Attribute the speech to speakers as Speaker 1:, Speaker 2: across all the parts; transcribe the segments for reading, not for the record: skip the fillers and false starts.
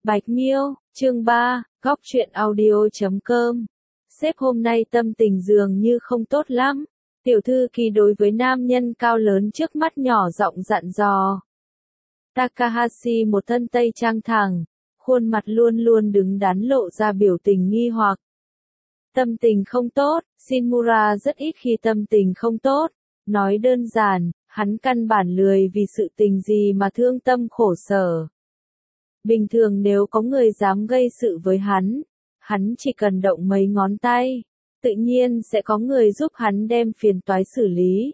Speaker 1: Bạch Miêu, chương 3, góc truyện audio.com. Sếp hôm nay tâm tình dường như không tốt lắm. Tiểu thư Kỳ đối với nam nhân cao lớn trước mắt nhỏ giọng dặn dò. Takahashi một thân tây trang thẳng, khuôn mặt luôn luôn đứng đắn lộ ra biểu tình nghi hoặc. Tâm tình không tốt, Shinmura rất ít khi tâm tình không tốt. Nói đơn giản, hắn căn bản lười vì sự tình gì mà thương tâm khổ sở. Bình thường nếu có người dám gây sự với hắn chỉ cần động mấy ngón tay, tự nhiên sẽ có người giúp hắn đem phiền toái xử lý.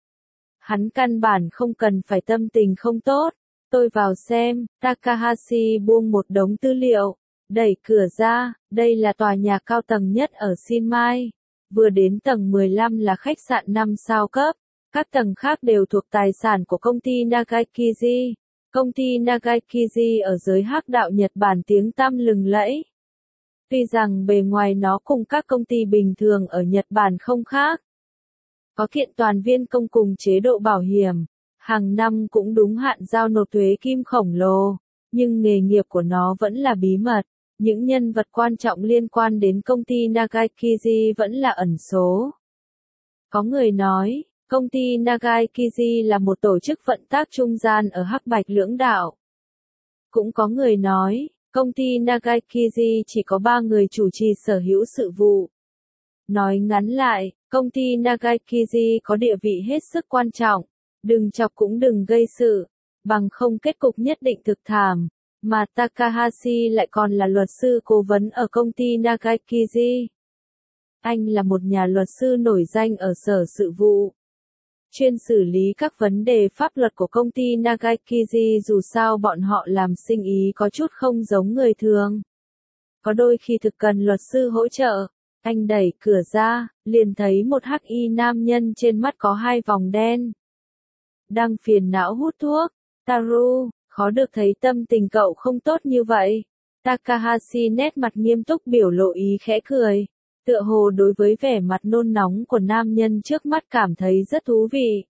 Speaker 1: Hắn căn bản không cần phải tâm tình không tốt. Tôi vào xem, Takahashi buông một đống tư liệu, đẩy cửa ra, đây là tòa nhà cao tầng nhất ở Shinmai. Vừa đến tầng 15 là khách sạn 5 sao cấp, các tầng khác đều thuộc tài sản của công ty Nagaikiji. Công ty Nagaikiji ở giới hắc đạo Nhật Bản tiếng tăm lừng lẫy. Tuy rằng bề ngoài nó cùng các công ty bình thường ở Nhật Bản không khác. Có kiện toàn viên công cùng chế độ bảo hiểm, hàng năm cũng đúng hạn giao nộp thuế kim khổng lồ, nhưng nghề nghiệp của nó vẫn là bí mật. Những nhân vật quan trọng liên quan đến công ty Nagaikiji vẫn là ẩn số. Có người nói, công ty Nagaikiji là một tổ chức vận tác trung gian ở Hắc Bạch lưỡng đạo. Cũng có người nói, công ty Nagaikiji chỉ có 3 người chủ trì sở hữu sự vụ. Nói ngắn lại, công ty Nagaikiji có địa vị hết sức quan trọng, đừng chọc cũng đừng gây sự, bằng không kết cục nhất định thực thảm, mà Takahashi lại còn là luật sư cố vấn ở công ty Nagaikiji. Anh là một nhà luật sư nổi danh ở sở sự vụ, chuyên xử lý các vấn đề pháp luật của công ty Nagaikiji, dù sao bọn họ làm sinh ý có chút không giống người thường. Có đôi khi thực cần luật sư hỗ trợ. Anh đẩy cửa ra, liền thấy một hắc y nam nhân trên mắt có 2 vòng đen. Đang phiền não hút thuốc. Taru, khó được thấy tâm tình cậu không tốt như vậy. Takahashi nét mặt nghiêm túc biểu lộ ý khẽ cười. Tựa hồ đối với vẻ mặt nôn nóng của nam nhân trước mắt cảm thấy rất thú vị.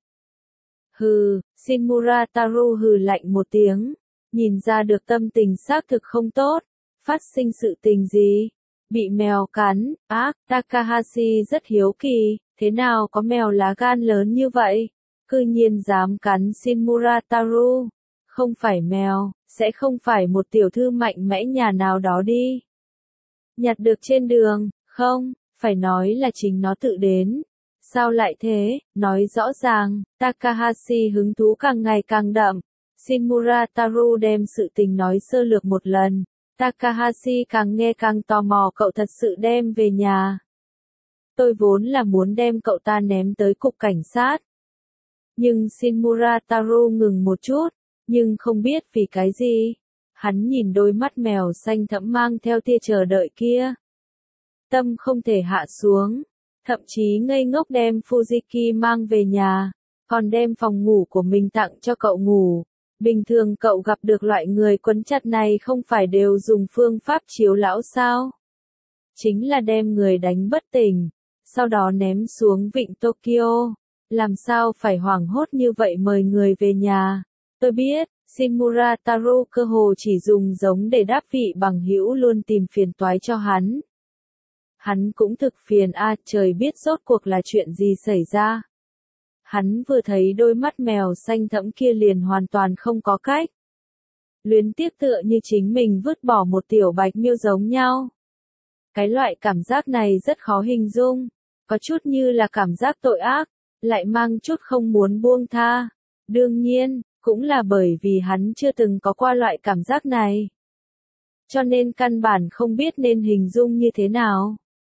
Speaker 1: Hừ, Shinmura Taru hừ lạnh một tiếng. Nhìn ra được tâm tình xác thực không tốt. Phát sinh sự tình gì? Bị mèo cắn, Takahashi rất hiếu kỳ, thế nào có mèo lá gan lớn như vậy? Cư nhiên dám cắn Shinmura Taru. Không phải mèo, sẽ không phải một tiểu thư mạnh mẽ nhà nào đó đi. Nhặt được trên đường, không, phải nói là chính nó tự đến. Sao lại thế, nói rõ ràng, Takahashi hứng thú càng ngày càng đậm. Shinmura Taru đem sự tình nói sơ lược một lần. Takahashi càng nghe càng tò mò, cậu thật sự đem về nhà. Tôi vốn là muốn đem cậu ta ném tới cục cảnh sát. Nhưng Shinmura Taru ngừng một chút, nhưng không biết vì cái gì. Hắn nhìn đôi mắt mèo xanh thẫm mang theo tia chờ đợi kia. Tâm không thể hạ xuống, thậm chí ngây ngốc đem Fujiki mang về nhà, còn đem phòng ngủ của mình tặng cho cậu ngủ. Bình thường cậu gặp được loại người quấn chặt này không phải đều dùng phương pháp chiếu lão sao? Chính là đem người đánh bất tỉnh, sau đó ném xuống vịnh Tokyo. Làm sao phải hoảng hốt như vậy mời người về nhà? Tôi biết, Shinmura Taru cơ hồ chỉ dùng giống để đáp vị bằng hữu luôn tìm phiền toái cho hắn. Hắn cũng thực phiền trời biết rốt cuộc là chuyện gì xảy ra. Hắn vừa thấy đôi mắt mèo xanh thẫm kia liền hoàn toàn không có cách. Luyến tiếc tựa như chính mình vứt bỏ một tiểu Bạch Miêu giống nhau. Cái loại cảm giác này rất khó hình dung, có chút như là cảm giác tội ác, lại mang chút không muốn buông tha. Đương nhiên, cũng là bởi vì hắn chưa từng có qua loại cảm giác này. Cho nên căn bản không biết nên hình dung như thế nào.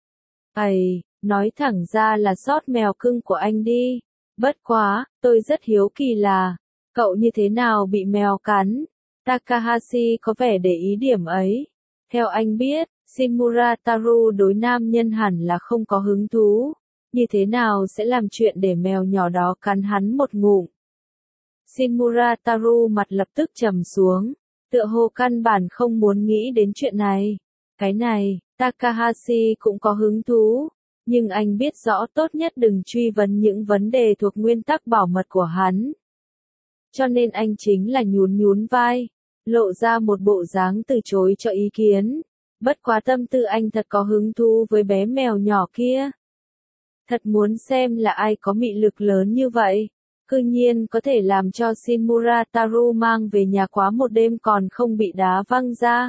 Speaker 1: Nói thẳng ra là sót mèo cưng của anh đi. Bất quá, tôi rất hiếu kỳ là, cậu như thế nào bị mèo cắn? Takahashi có vẻ để ý điểm ấy. Theo anh biết, Shinmura Taru đối nam nhân hẳn là không có hứng thú. Như thế nào sẽ làm chuyện để mèo nhỏ đó cắn hắn một ngụm? Shinmura Taru mặt lập tức trầm xuống, tựa hồ căn bản không muốn nghĩ đến chuyện này. Cái này, Takahashi cũng có hứng thú. Nhưng anh biết rõ tốt nhất đừng truy vấn những vấn đề thuộc nguyên tắc bảo mật của hắn. Cho nên anh chính là nhún nhún vai. lộ ra một bộ dáng từ chối cho ý kiến. Bất quá tâm tư anh thật có hứng thú với bé mèo nhỏ kia. Thật muốn xem là ai có mị lực lớn như vậy. Cư nhiên có thể làm cho Shinmura Taru mang về nhà quá một đêm còn không bị đá văng ra.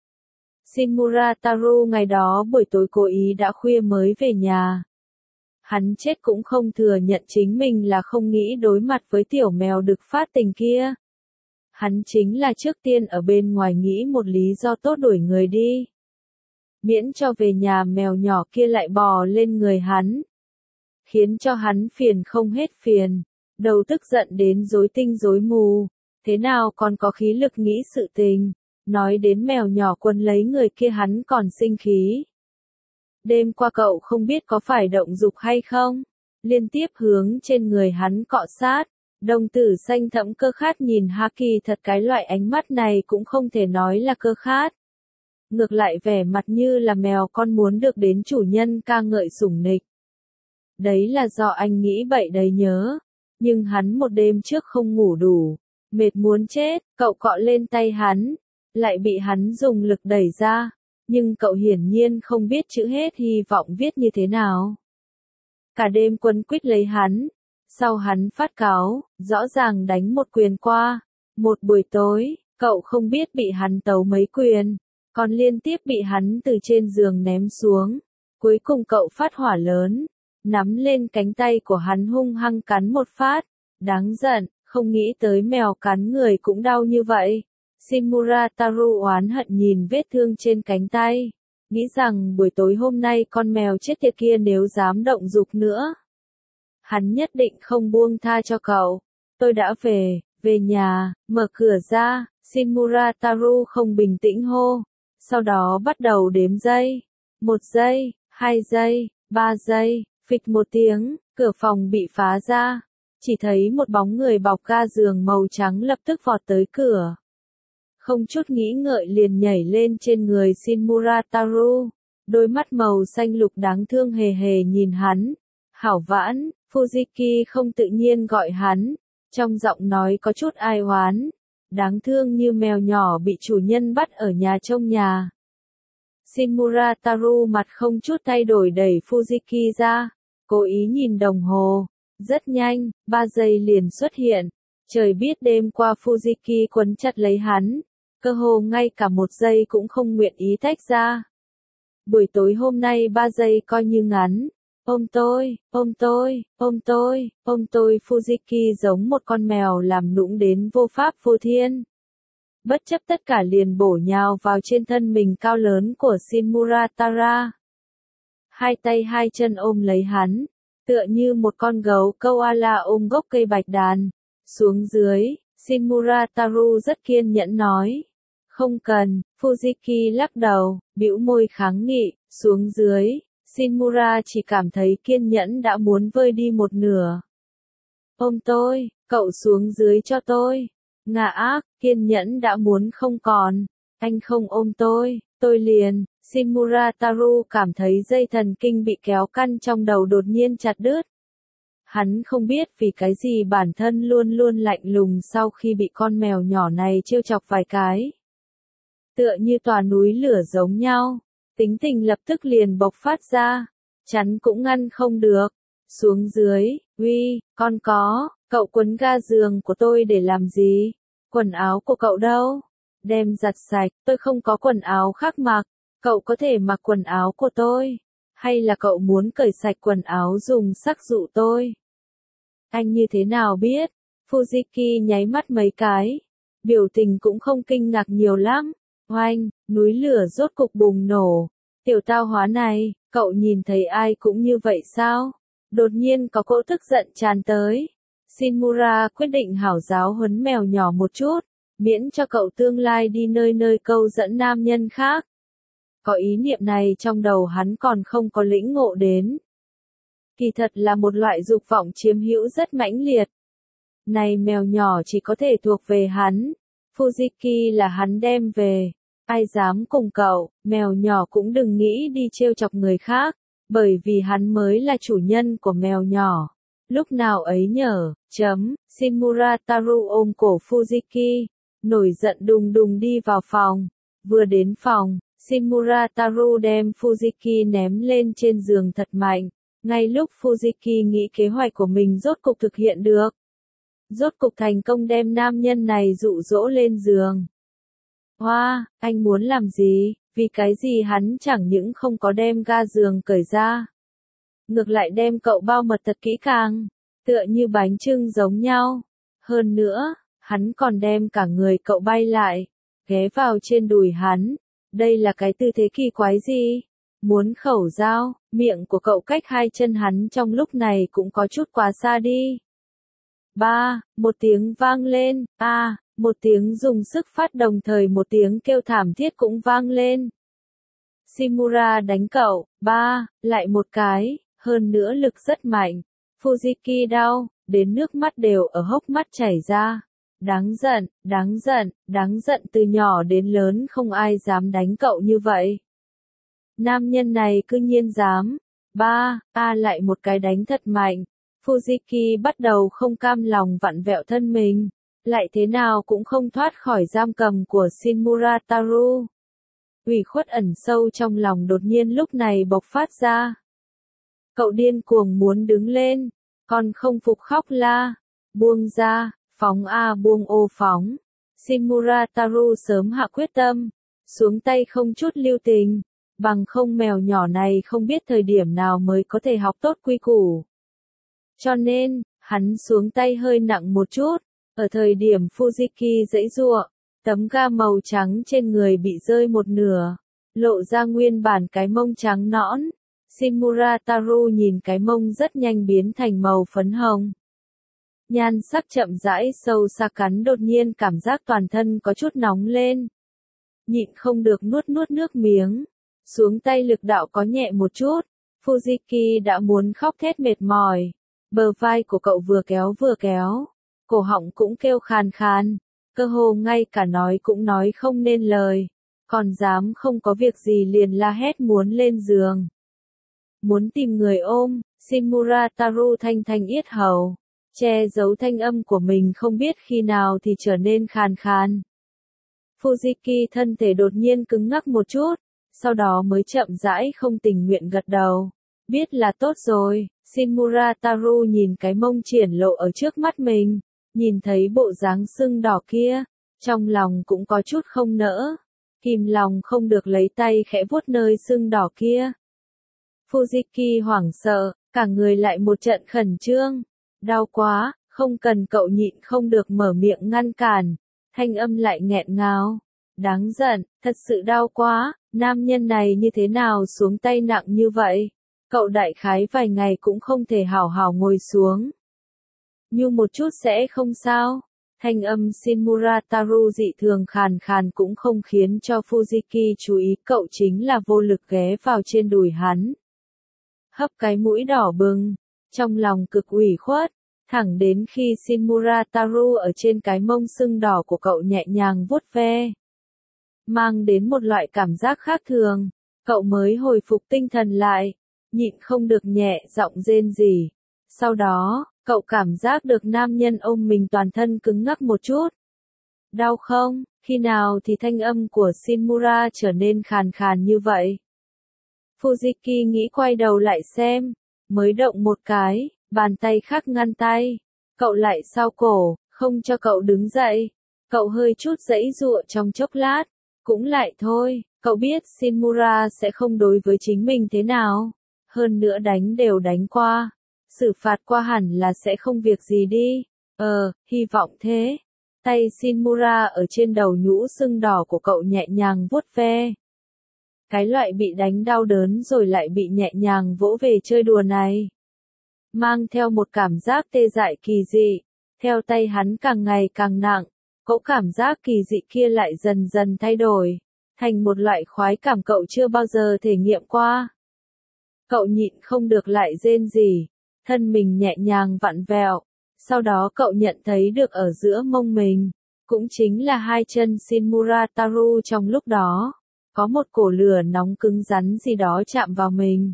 Speaker 1: Shinmura Taru ngày đó buổi tối cố ý đã khuya mới về nhà. Hắn chết cũng không thừa nhận chính mình là không nghĩ đối mặt với tiểu mèo đực phát tình kia. Hắn chính là trước tiên ở bên ngoài nghĩ một lý do tốt đuổi người đi. Miễn cho về nhà mèo nhỏ kia lại bò lên người hắn. Khiến cho hắn phiền không hết phiền. Đầu tức giận đến rối tinh rối mù. Thế nào còn có khí lực nghĩ sự tình. Nói đến mèo nhỏ quấn lấy người kia hắn còn sinh khí. Đêm qua cậu không biết có phải động dục hay không? Liên tiếp hướng trên người hắn cọ sát. Đồng tử xanh thẫm cơ khát nhìn Haki thật cái loại ánh mắt này cũng không thể nói là cơ khát. Ngược lại vẻ mặt như là mèo con muốn được đến chủ nhân ca ngợi sủng nịch. Đấy là do anh nghĩ bậy đấy nhớ. Nhưng hắn một đêm trước không ngủ đủ. Mệt muốn chết, cậu cọ lên tay hắn. Lại bị hắn dùng lực đẩy ra. Nhưng cậu hiển nhiên không biết chữ hết hy vọng viết như thế nào. Cả đêm quấn quýt lấy hắn. Sau hắn phát cáu, rõ ràng đánh một quyền qua. Một buổi tối, cậu không biết bị hắn tấu mấy quyền. Còn liên tiếp bị hắn từ trên giường ném xuống. Cuối cùng cậu phát hỏa lớn. Nắm lên cánh tay của hắn hung hăng cắn một phát. Đáng giận, không nghĩ tới mèo cắn người cũng đau như vậy. Shinmura Taru oán hận nhìn vết thương trên cánh tay. Nghĩ rằng buổi tối hôm nay con mèo chết tiệt kia nếu dám động dục nữa. Hắn nhất định không buông tha cho cậu. Tôi đã về nhà, mở cửa ra, Shinmura Taru không bình tĩnh hô. Sau đó bắt đầu đếm giây. 1 giây, 2 giây, 3 giây, phịch một tiếng, cửa phòng bị phá ra. Chỉ thấy một bóng người bọc ga giường màu trắng lập tức vọt tới cửa. Không chút nghĩ ngợi liền nhảy lên trên người Shinmura Taru. Đôi mắt màu xanh lục đáng thương hề hề nhìn hắn. Hảo vãn, Fujiki không tự nhiên gọi hắn. Trong giọng nói có chút ai oán. Đáng thương như mèo nhỏ bị chủ nhân bắt ở nhà trông nhà. Shinmura Taru mặt không chút thay đổi đẩy Fujiki ra. Cố ý nhìn đồng hồ. Rất nhanh, 3 giây liền xuất hiện. Trời biết đêm qua Fujiki quấn chặt lấy hắn. Cơ hồ ngay cả 1 giây cũng không nguyện ý tách ra. Buổi tối hôm nay 3 giây coi như ngắn. Ôm tôi, ôm tôi, ôm tôi, ôm tôi. Fujiki giống một con mèo làm nũng đến vô pháp vô thiên. Bất chấp tất cả liền bổ nhào vào trên thân mình cao lớn của Shinmura Tara. Hai tay hai chân ôm lấy hắn, tựa như một con gấu koala ôm gốc cây bạch đàn. Xuống dưới, Shinmura Taru rất kiên nhẫn nói. Không cần, Fujiki lắc đầu, bĩu môi kháng nghị, xuống dưới. Shinmura chỉ cảm thấy kiên nhẫn đã muốn vơi đi một nửa. Ôm tôi, cậu xuống dưới cho tôi. Ngạ ác, kiên nhẫn đã muốn không còn. Anh không ôm tôi liền. Shinmura Taru cảm thấy dây thần kinh bị kéo căng trong đầu đột nhiên chặt đứt. Hắn không biết vì cái gì bản thân luôn luôn lạnh lùng sau khi bị con mèo nhỏ này trêu chọc vài cái. Tựa như tòa núi lửa giống nhau. Tính tình lập tức liền bộc phát ra. Chắn cũng ngăn không được. Xuống dưới, uy, con có, cậu quấn ga giường của tôi để làm gì? Quần áo của cậu đâu? Đem giặt sạch, tôi không có quần áo khác mặc. Cậu có thể mặc quần áo của tôi. Hay là cậu muốn cởi sạch quần áo dùng sắc dụ tôi? Anh như thế nào biết? Fujiki nháy mắt mấy cái. Biểu tình cũng không kinh ngạc nhiều lắm. Oanh, núi lửa rốt cục bùng nổ. Tiểu tao hóa này, cậu nhìn thấy ai cũng như vậy sao? Đột nhiên có cỗ tức giận tràn tới. Shinmura quyết định hảo giáo huấn mèo nhỏ một chút, miễn cho cậu tương lai đi nơi nơi câu dẫn nam nhân khác. Có ý niệm này trong đầu hắn còn không có lĩnh ngộ đến. Kỳ thật là một loại dục vọng chiếm hữu rất mãnh liệt. Này mèo nhỏ chỉ có thể thuộc về hắn. Fujiki là hắn đem về. Ai dám cùng cậu, mèo nhỏ cũng đừng nghĩ đi trêu chọc người khác, bởi vì hắn mới là chủ nhân của mèo nhỏ. Lúc nào ấy nhở, Shinmura Taru ôm cổ Fujiki, nổi giận đùng đùng đi vào phòng. Vừa đến phòng, Shimura Taru đem Fujiki ném lên trên giường thật mạnh. Ngay lúc Fujiki nghĩ kế hoạch của mình rốt cục thực hiện được. Rốt cục thành công đem nam nhân này dụ dỗ lên giường. Hoa, anh muốn làm gì? Vì cái gì hắn chẳng những không có đem ga giường cởi ra. Ngược lại đem cậu bao mật thật kỹ càng, tựa như bánh chưng giống nhau. Hơn nữa, hắn còn đem cả người cậu bay lại, ghé vào trên đùi hắn. Đây là cái tư thế kỳ quái gì? Muốn khẩu dao, miệng của cậu cách hai chân hắn trong lúc này cũng có chút quá xa đi. Một tiếng vang lên, một tiếng dùng sức phát đồng thời một tiếng kêu thảm thiết cũng vang lên. Shimura đánh cậu, lại một cái, hơn nữa lực rất mạnh. Fujiki đau, đến nước mắt đều ở hốc mắt chảy ra. Đáng giận, đáng giận, đáng giận, từ nhỏ đến lớn không ai dám đánh cậu như vậy. Nam nhân này cư nhiên dám. Lại một cái đánh thật mạnh. Fujiki bắt đầu không cam lòng vặn vẹo thân mình, lại thế nào cũng không thoát khỏi giam cầm của Shimura Taru. Ủy khuất ẩn sâu trong lòng đột nhiên lúc này bộc phát ra. Cậu điên cuồng muốn đứng lên, còn không phục khóc la. Buông ra, phóng buông phóng. Shimura Taru sớm hạ quyết tâm, xuống tay không chút lưu tình, bằng không mèo nhỏ này không biết thời điểm nào mới có thể học tốt quy củ. Cho nên, hắn xuống tay hơi nặng một chút, ở thời điểm Fujiki giãy giụa, tấm ga màu trắng trên người bị rơi một nửa, lộ ra nguyên bản cái mông trắng nõn. Shimura Taru nhìn cái mông rất nhanh biến thành màu phấn hồng. Nhan sắc chậm rãi sâu xa cắn đột nhiên cảm giác toàn thân có chút nóng lên. Nhịn không được nuốt nước miếng, xuống tay lực đạo có nhẹ một chút, Fujiki đã muốn khóc thét mệt mỏi. Bờ vai của cậu vừa kéo, cổ họng cũng kêu khàn khàn, cơ hồ ngay cả nói cũng nói không nên lời, còn dám không có việc gì liền la hét muốn lên giường. Muốn tìm người ôm, Shimura Taru thanh yết hầu, che giấu thanh âm của mình không biết khi nào thì trở nên khàn khàn. Fujiki thân thể đột nhiên cứng ngắc một chút, sau đó mới chậm rãi không tình nguyện gật đầu. Biết là tốt rồi. Shimura Taru nhìn cái mông triển lộ ở trước mắt mình, nhìn thấy bộ dáng sưng đỏ kia, trong lòng cũng có chút không nỡ, kìm lòng không được lấy tay khẽ vuốt nơi sưng đỏ kia. Fujiki hoảng sợ, cả người lại một trận khẩn trương, đau quá, không cần, cậu nhịn không được mở miệng ngăn cản, thanh âm lại nghẹn ngào, đáng giận, thật sự đau quá, nam nhân này như thế nào xuống tay nặng như vậy. Cậu đại khái vài ngày cũng không thể hảo hảo ngồi xuống. Như một chút sẽ không sao. Thanh âm Shimura Taru dị thường khàn khàn cũng không khiến cho Fujiki chú ý, cậu chính là vô lực ghé vào trên đùi hắn. Hấp cái mũi đỏ bừng, trong lòng cực ủy khuất, thẳng đến khi Shimura Taru ở trên cái mông sưng đỏ của cậu nhẹ nhàng vuốt ve, mang đến một loại cảm giác khác thường, cậu mới hồi phục tinh thần lại. Nhịn không được nhẹ giọng rên rỉ. Sau đó, cậu cảm giác được nam nhân ôm mình toàn thân cứng ngắc một chút. Đau không? Khi nào thì thanh âm của Shimura trở nên khàn khàn như vậy? Fujiki nghĩ quay đầu lại xem, mới động một cái, bàn tay khác ngăn tay. Cậu lại sau cổ, không cho cậu đứng dậy. Cậu hơi chút giãy giụa trong chốc lát, cũng lại thôi, cậu biết Shimura sẽ không đối với chính mình thế nào. Hơn nữa đánh đều đánh qua, xử phạt qua hẳn là sẽ không việc gì đi. Hy vọng thế. Tay Shimura ở trên đầu nhũ sưng đỏ của cậu nhẹ nhàng vuốt ve. Cái loại bị đánh đau đớn rồi lại bị nhẹ nhàng vỗ về chơi đùa này, mang theo một cảm giác tê dại kỳ dị. Theo tay hắn càng ngày càng nặng, cậu cảm giác kỳ dị kia lại dần dần thay đổi, thành một loại khoái cảm cậu chưa bao giờ thể nghiệm qua. Cậu nhịn không được lại rên rỉ, thân mình nhẹ nhàng vặn vẹo, sau đó cậu nhận thấy được ở giữa mông mình, cũng chính là hai chân Shimura Taru trong lúc đó, có một cổ lửa nóng cứng rắn gì đó chạm vào mình.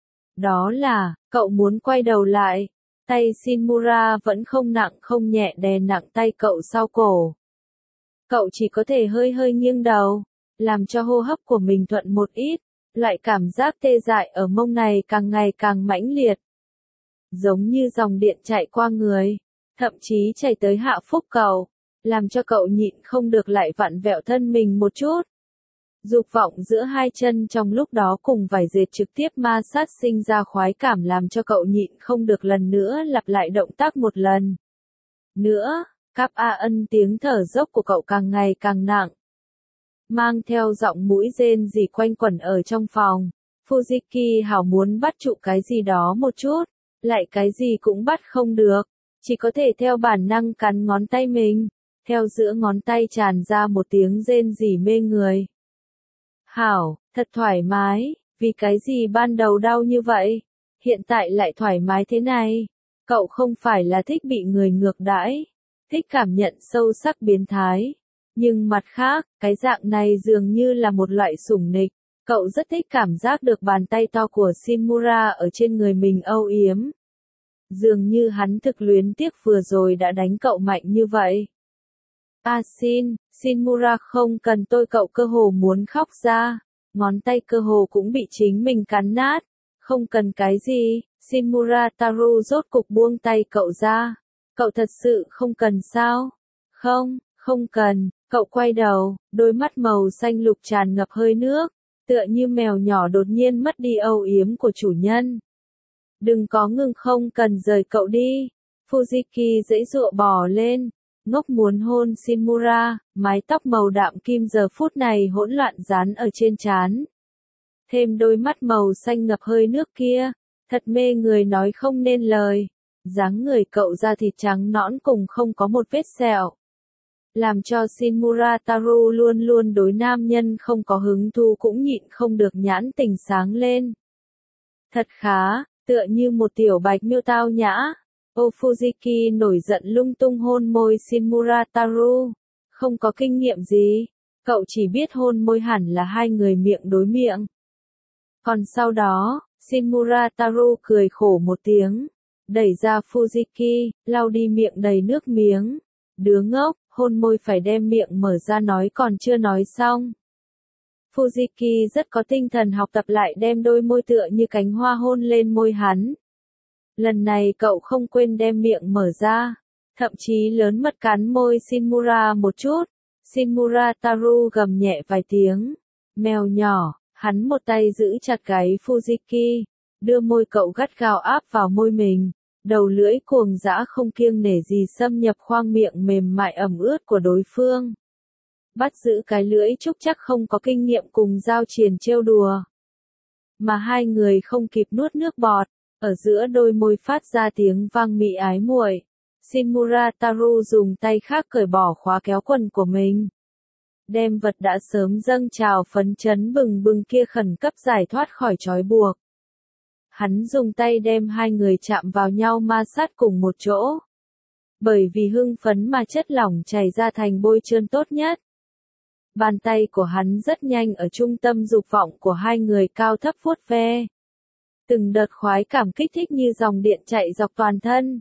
Speaker 1: Đó là, cậu muốn quay đầu lại, tay Shimura vẫn không nặng không nhẹ đè nặng tay cậu sau cổ. Cậu chỉ có thể hơi hơi nghiêng đầu, làm cho hô hấp của mình thuận một ít, loại cảm giác tê dại ở mông này càng ngày càng mãnh liệt. Giống như dòng điện chạy qua người, thậm chí chảy tới hạ phúc cầu, làm cho cậu nhịn không được lại vặn vẹo thân mình một chút. Dục vọng giữa hai chân trong lúc đó cùng vải dệt trực tiếp ma sát sinh ra khoái cảm làm cho cậu nhịn không được lần nữa lặp lại động tác một lần. Nữa, cáp a ân tiếng thở dốc của cậu càng ngày càng nặng. Mang theo giọng mũi rên rỉ quanh quẩn ở trong phòng, Fujiki hào muốn bắt trụ cái gì đó một chút, lại cái gì cũng bắt không được, chỉ có thể theo bản năng cắn ngón tay mình, theo giữa ngón tay tràn ra một tiếng rên rỉ mê người. Hảo, thật thoải mái, vì cái gì ban đầu đau như vậy, hiện tại lại thoải mái thế này. Cậu không phải là thích bị người ngược đãi, thích cảm nhận sâu sắc biến thái. Nhưng mặt khác, cái dạng này dường như là một loại sủng nịch. Cậu rất thích cảm giác được bàn tay to của Shinmura ở trên người mình âu yếm. Dường như hắn thực luyến tiếc vừa rồi đã đánh cậu mạnh như vậy. Shinmura không cần tôi, cậu cơ hồ muốn khóc ra. Ngón tay cơ hồ cũng bị chính mình cắn nát. Không cần cái gì, Shinmura Taru rốt cục buông tay cậu ra. Cậu thật sự không cần sao? Không cần, cậu quay đầu, đôi mắt màu xanh lục tràn ngập hơi nước, tựa như mèo nhỏ đột nhiên mất đi âu yếm của chủ nhân. Đừng có ngừng, không cần rời cậu đi. Fujiki giãy giụa bò lên, ngốc muốn hôn Shinmura, mái tóc màu đạm kim giờ phút này hỗn loạn dán ở trên trán. Thêm đôi mắt màu xanh ngập hơi nước kia, thật mê người nói không nên lời. Dáng người cậu da thịt trắng nõn cùng không có một vết sẹo, làm cho Shinmura Taru luôn luôn đối nam nhân không có hứng thú cũng nhịn không được nhãn tình sáng lên. Thật khá, tựa như một tiểu bạch miêu tao nhã. Fujiki nổi giận lung tung hôn môi Shinmura Taru. Không có kinh nghiệm gì, cậu chỉ biết hôn môi hẳn là hai người miệng đối miệng. Còn sau đó, Shinmura Taru cười khổ một tiếng, đẩy ra Fujiki, lau đi miệng đầy nước miếng. Đứa ngốc, hôn môi phải đem miệng mở ra nói còn chưa nói xong. Fujiki rất có tinh thần học tập lại đem đôi môi tựa như cánh hoa hôn lên môi hắn. Lần này cậu không quên đem miệng mở ra, thậm chí lớn mật cắn môi Shinmura một chút. Shinmura Taru gầm nhẹ vài tiếng. Mèo nhỏ, hắn một tay giữ chặt gáy Fujiki, đưa môi cậu gắt gao áp vào môi mình. Đầu lưỡi cuồng dã không kiêng nể gì xâm nhập khoang miệng mềm mại ẩm ướt của đối phương. Bắt giữ cái lưỡi trúc chắc không có kinh nghiệm cùng giao triền trêu đùa. Mà hai người không kịp nuốt nước bọt, ở giữa đôi môi phát ra tiếng vang mị ái muội. Shinmura Taru dùng tay khác cởi bỏ khóa kéo quần của mình. Đem vật đã sớm dâng trào phấn chấn bừng bừng kia khẩn cấp giải thoát khỏi trói buộc. Hắn dùng tay đem hai người chạm vào nhau ma sát cùng một chỗ. Bởi vì hưng phấn mà chất lỏng chảy ra thành bôi trơn tốt nhất. Bàn tay của hắn rất nhanh ở trung tâm dục vọng của hai người cao thấp vuốt ve. Từng đợt khoái cảm kích thích như dòng điện chạy dọc toàn thân.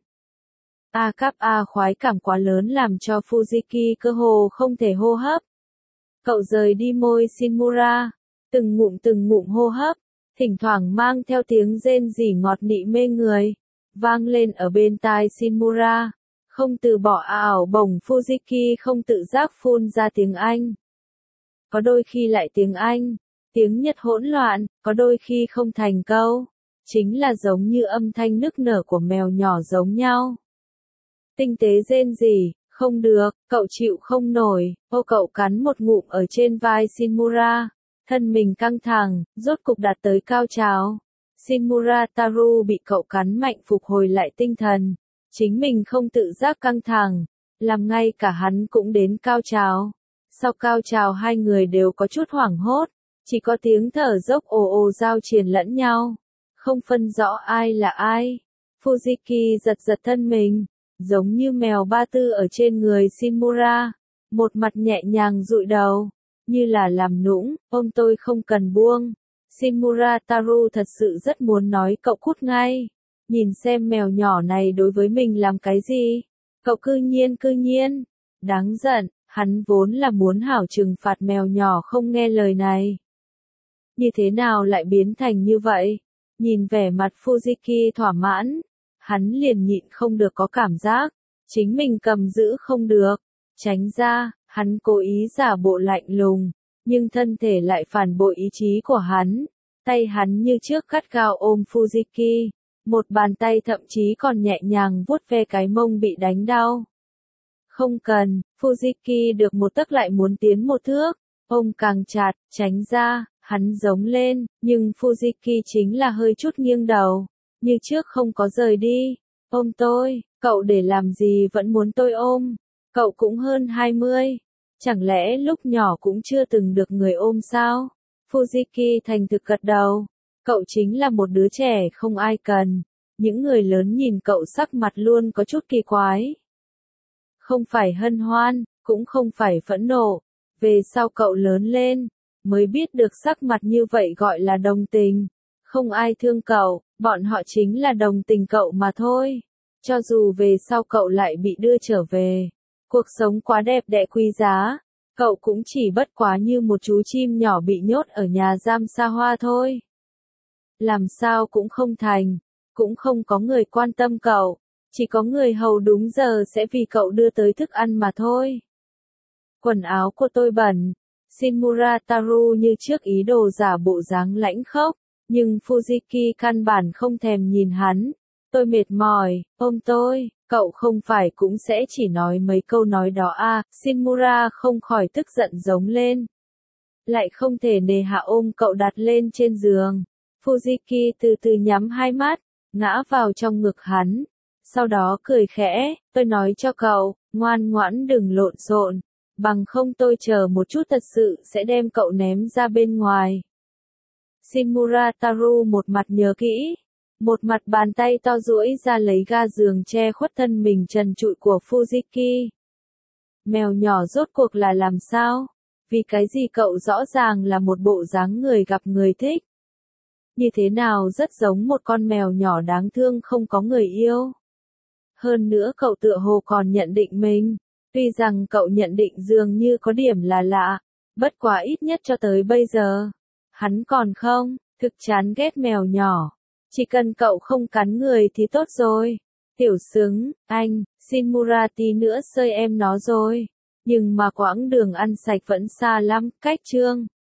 Speaker 1: Khoái cảm quá lớn làm cho Fujiki cơ hồ không thể hô hấp. Cậu rời đi môi Shinmura, từng ngụm hô hấp, thỉnh thoảng mang theo tiếng rên rỉ ngọt nị mê người, vang lên ở bên tai Shinmura. Không từ bỏ ảo bổng Fujiki không tự giác phun ra tiếng Anh. Có đôi khi lại tiếng Anh, tiếng Nhật hỗn loạn, có đôi khi không thành câu. Chính là giống như âm thanh nức nở của mèo nhỏ giống nhau. Tinh tế rên rỉ, không được, cậu chịu không nổi. Cậu cắn một ngụm ở trên vai Shinmura. Thân mình căng thẳng, rốt cục đạt tới cao trào. Shinmura Taru bị cậu cắn mạnh phục hồi lại tinh thần. Chính mình không tự giác căng thẳng, làm ngay cả hắn cũng đến cao trào. Sau cao trào hai người đều có chút hoảng hốt, chỉ có tiếng thở dốc ồ ồ giao triền lẫn nhau. Không phân rõ ai là ai. Fujiki giật thân mình, giống như mèo ba tư ở trên người Shinmura. Một mặt nhẹ nhàng dụi đầu, như là làm nũng, ôm tôi không cần buông. Shinmura Taru thật sự rất muốn nói cậu cút ngay. Nhìn xem mèo nhỏ này đối với mình làm cái gì. Cậu cư nhiên, đáng giận, Hắn vốn là muốn hảo trừng phạt mèo nhỏ không nghe lời này. Như thế nào lại biến thành như vậy? Nhìn vẻ mặt Fujiki thỏa mãn, hắn liền nhịn không được có cảm giác, chính mình cầm giữ không được. Tránh ra, hắn cố ý giả bộ lạnh lùng, nhưng thân thể lại phản bội ý chí của hắn. Tay hắn như trước gắt gao ôm Fujiki, một bàn tay thậm chí còn nhẹ nhàng vuốt ve cái mông bị đánh đau. Không cần, Fujiki được một tấc lại muốn tiến một thước, ôm càng chặt, tránh ra, hắn giống lên, nhưng Fujiki chính là hơi chút nghiêng đầu, như trước không có rời đi. Ôm tôi, cậu để làm gì vẫn muốn tôi ôm, cậu cũng hơn 20, chẳng lẽ lúc nhỏ cũng chưa từng được người ôm sao? Fujiki thành thực gật đầu, cậu chính là một đứa trẻ không ai cần, những người lớn nhìn cậu sắc mặt luôn có chút kỳ quái. Không phải hân hoan, cũng không phải phẫn nộ, về sau cậu lớn lên, mới biết được sắc mặt như vậy gọi là đồng tình. Không ai thương cậu, bọn họ chính là đồng tình cậu mà thôi. Cho dù về sau cậu lại bị đưa trở về, cuộc sống quá đẹp đẽ quý giá, cậu cũng chỉ bất quá như một chú chim nhỏ bị nhốt ở nhà giam xa hoa thôi. Làm sao cũng không thành, cũng không có người quan tâm cậu, chỉ có người hầu đúng giờ sẽ vì cậu đưa tới thức ăn mà thôi. Quần áo của tôi bẩn, Shinmura Taru như trước ý đồ giả bộ dáng lãnh khốc, nhưng Fujiki căn bản không thèm nhìn hắn. Tôi mệt mỏi, ôm tôi, cậu không phải cũng sẽ chỉ nói mấy câu nói đó à, Shinmura không khỏi tức giận giống lên. Lại không thể nề hạ ôm cậu đặt lên trên giường. Fujiki từ từ nhắm hai mắt, ngã vào trong ngực hắn. Sau đó cười khẽ, tôi nói cho cậu, ngoan ngoãn đừng lộn xộn, bằng không tôi chờ một chút thật sự sẽ đem cậu ném ra bên ngoài. Shinmura Taru một mặt nhớ kỹ, một mặt bàn tay to duỗi ra lấy ga giường che khuất thân mình trần trụi của Fujiki. Mèo nhỏ rốt cuộc là làm sao? Vì cái gì cậu rõ ràng là một bộ dáng người gặp người thích. Như thế nào rất giống một con mèo nhỏ đáng thương không có người yêu. Hơn nữa cậu tựa hồ còn nhận định mình. Tuy rằng cậu nhận định dường như có điểm là lạ, bất quá ít nhất cho tới bây giờ. Hắn còn không, thực chán ghét mèo nhỏ. Chỉ cần cậu không cắn người thì tốt rồi. Tiểu xứng, anh, Shinmura tí nữa sơi em nó rồi. Nhưng mà quãng đường ăn sạch vẫn xa lắm, cách chương.